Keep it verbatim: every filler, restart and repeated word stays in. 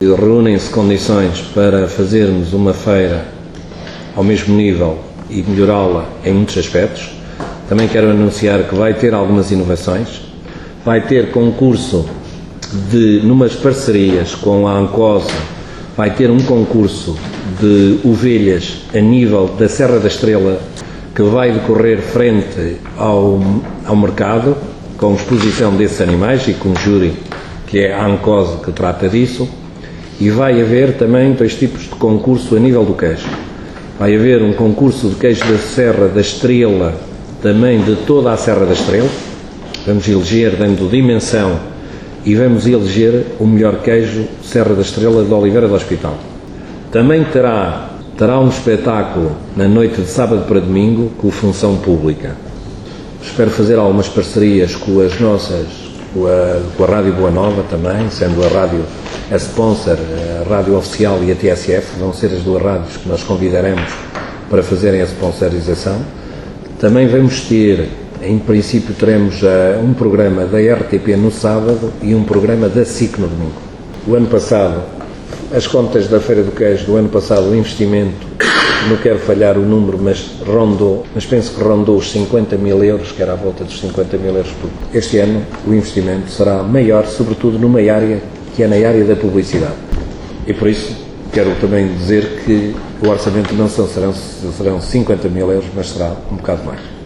reúnem-se condições para fazermos uma feira ao mesmo nível e melhorá-la em muitos aspectos. Também quero anunciar que vai ter algumas inovações, vai ter concurso de, numas parcerias com a Ancosa, vai ter um concurso de ovelhas a nível da Serra da Estrela, que vai decorrer frente ao, ao mercado, com exposição desses animais e com um júri, que é a Ancosa, que trata disso, e vai haver também dois tipos de concurso a nível do queijo. Vai haver um concurso de queijo da Serra da Estrela, também de toda a Serra da Estrela. Vamos eleger, dando dimensão, e vamos eleger o melhor queijo Serra da Estrela de Oliveira do Hospital. Também terá, terá um espetáculo na noite de sábado para domingo com Função Pública. Espero fazer algumas parcerias com as nossas, com a, com a Rádio Boa Nova também, sendo a rádio a sponsor, a rádio oficial e a T S F, vão ser as duas rádios que nós convidaremos para fazerem a sponsorização. Também vamos ter, em princípio teremos uh, um programa da R T P no sábado e um programa da S I C no domingo. O ano passado, as contas da Feira do Queijo do ano passado, o investimento, não quero falhar o número, mas rondou, mas penso que rondou os cinquenta mil euros, que era à volta dos cinquenta mil euros por. Este ano o investimento será maior, sobretudo numa área que é na área da publicidade. E por isso quero também dizer que o orçamento não são, serão, serão cinquenta mil euros, mas será um bocado mais.